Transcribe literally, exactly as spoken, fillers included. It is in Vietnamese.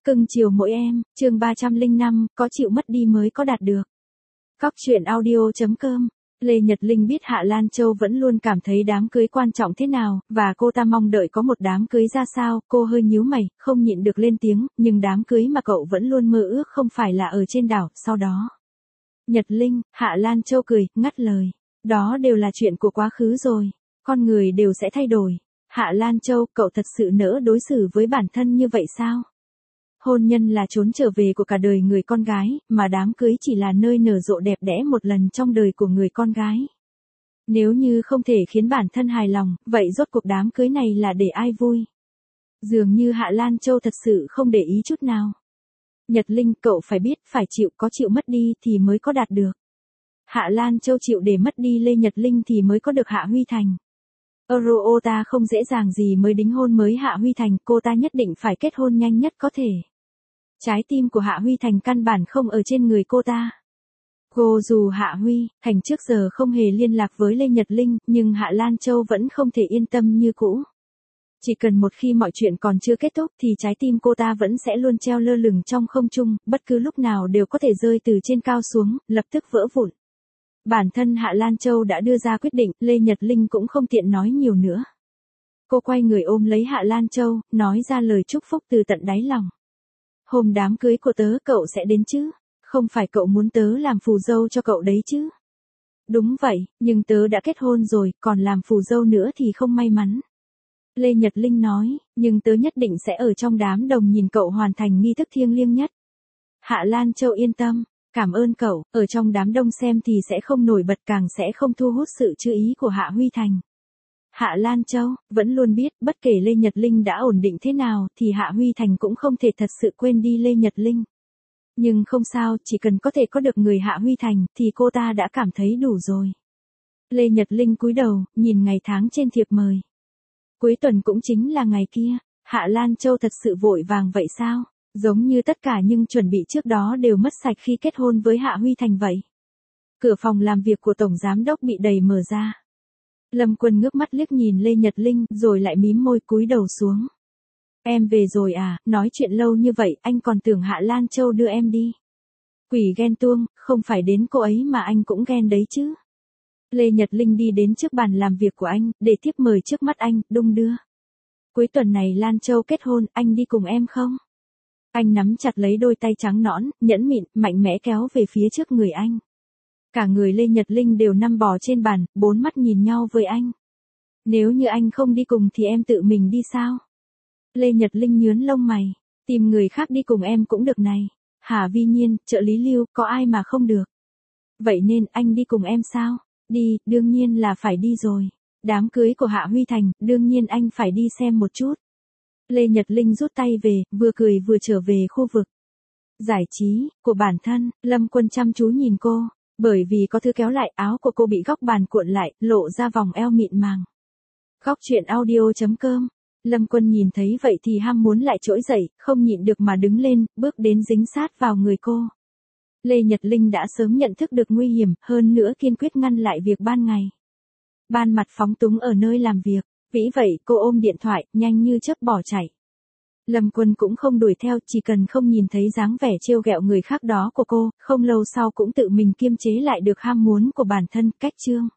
Cưng chiều mỗi em, chương ba trăm lẻ năm, có chịu mất đi mới có đạt được. Góc truyện audio chấm com. Lê Nhật Linh biết Hạ Lan Châu vẫn luôn cảm thấy đám cưới quan trọng thế nào, và cô ta mong đợi có một đám cưới ra sao, cô hơi nhíu mày, không nhịn được lên tiếng, nhưng đám cưới mà cậu vẫn luôn mơ ước không phải là ở trên đảo, sau đó. Nhật Linh, Hạ Lan Châu cười, ngắt lời. Đó đều là chuyện của quá khứ rồi, con người đều sẽ thay đổi. Hạ Lan Châu, cậu thật sự nỡ đối xử với bản thân như vậy sao? Hôn nhân là chốn trở về của cả đời người con gái, mà đám cưới chỉ là nơi nở rộ đẹp đẽ một lần trong đời của người con gái. Nếu như không thể khiến bản thân hài lòng, vậy rốt cuộc đám cưới này là để ai vui? Dường như Hạ Lan Châu thật sự không để ý chút nào. Nhật Linh, cậu phải biết, phải chịu, có chịu mất đi thì mới có đạt được. Hạ Lan Châu chịu để mất đi Lê Nhật Linh thì mới có được Hạ Huy Thành. Euro ta không dễ dàng gì mới đính hôn mới Hạ Huy Thành, cô ta nhất định phải kết hôn nhanh nhất có thể. Trái tim của Hạ Huy Thành căn bản không ở trên người cô ta. Cô dù Hạ Huy Thành trước giờ không hề liên lạc với Lê Nhật Linh, nhưng Hạ Lan Châu vẫn không thể yên tâm như cũ. Chỉ cần một khi mọi chuyện còn chưa kết thúc thì trái tim cô ta vẫn sẽ luôn treo lơ lửng trong không trung, bất cứ lúc nào đều có thể rơi từ trên cao xuống, lập tức vỡ vụn. Bản thân Hạ Lan Châu đã đưa ra quyết định, Lê Nhật Linh cũng không tiện nói nhiều nữa. Cô quay người ôm lấy Hạ Lan Châu, nói ra lời chúc phúc từ tận đáy lòng. Hôm đám cưới của tớ cậu sẽ đến chứ? Không phải cậu muốn tớ làm phù dâu cho cậu đấy chứ? Đúng vậy, nhưng tớ đã kết hôn rồi, còn làm phù dâu nữa thì không may mắn. Lê Nhật Linh nói, nhưng tớ nhất định sẽ ở trong đám đồng nhìn cậu hoàn thành nghi thức thiêng liêng nhất. Hạ Lan Châu yên tâm. Cảm ơn cậu, ở trong đám đông xem thì sẽ không nổi bật, càng sẽ không thu hút sự chú ý của Hạ Huy Thành. Hạ Lan Châu vẫn luôn biết, bất kể Lê Nhật Linh đã ổn định thế nào thì Hạ Huy Thành cũng không thể thật sự quên đi Lê Nhật Linh. Nhưng không sao, chỉ cần có thể có được người Hạ Huy Thành thì cô ta đã cảm thấy đủ rồi. Lê Nhật Linh cúi đầu, nhìn ngày tháng trên thiệp mời. Cuối tuần cũng chính là ngày kia. Hạ Lan Châu thật sự vội vàng vậy sao? Giống như tất cả nhưng chuẩn bị trước đó đều mất sạch khi kết hôn với Hạ Huy Thành vậy. Cửa phòng làm việc của Tổng Giám Đốc bị đẩy mở ra. Lâm Quân ngước mắt liếc nhìn Lê Nhật Linh rồi lại mím môi cúi đầu xuống. Em về rồi à, nói chuyện lâu như vậy anh còn tưởng Hạ Lan Châu đưa em đi. Quỷ ghen tuông, không phải đến cô ấy mà anh cũng ghen đấy chứ. Lê Nhật Linh đi đến trước bàn làm việc của anh, để thiếp mời trước mắt anh, đung đưa. Cuối tuần này Lan Châu kết hôn, anh đi cùng em không? Anh nắm chặt lấy đôi tay trắng nõn, nhẫn mịn, mạnh mẽ kéo về phía trước người anh. Cả người Lê Nhật Linh đều nằm bò trên bàn, bốn mắt nhìn nhau với anh. Nếu như anh không đi cùng thì em tự mình đi sao? Lê Nhật Linh nhướn lông mày, tìm người khác đi cùng em cũng được này. Hà Vi Nhiên, trợ lý Lưu, có ai mà không được. Vậy nên anh đi cùng em sao? Đi, đương nhiên là phải đi rồi. Đám cưới của Hạ Huy Thành, đương nhiên anh phải đi xem một chút. Lê Nhật Linh rút tay về, vừa cười vừa trở về khu vực giải trí của bản thân. Lâm Quân chăm chú nhìn cô, bởi vì có thứ kéo lại áo của cô bị góc bàn cuộn lại, lộ ra vòng eo mịn màng. Góc truyện audio chấm com. Lâm Quân nhìn thấy vậy thì ham muốn lại trỗi dậy, không nhịn được mà đứng lên, bước đến dính sát vào người cô. Lê Nhật Linh đã sớm nhận thức được nguy hiểm, hơn nữa kiên quyết ngăn lại việc ban ngày. Ban mặt phóng túng ở nơi làm việc. Vĩ vậy, cô ôm điện thoại, nhanh như chớp bỏ chạy. Lâm Quân cũng không đuổi theo, chỉ cần không nhìn thấy dáng vẻ trêu ghẹo người khác đó của cô, không lâu sau cũng tự mình kiềm chế lại được ham muốn của bản thân. Cách chương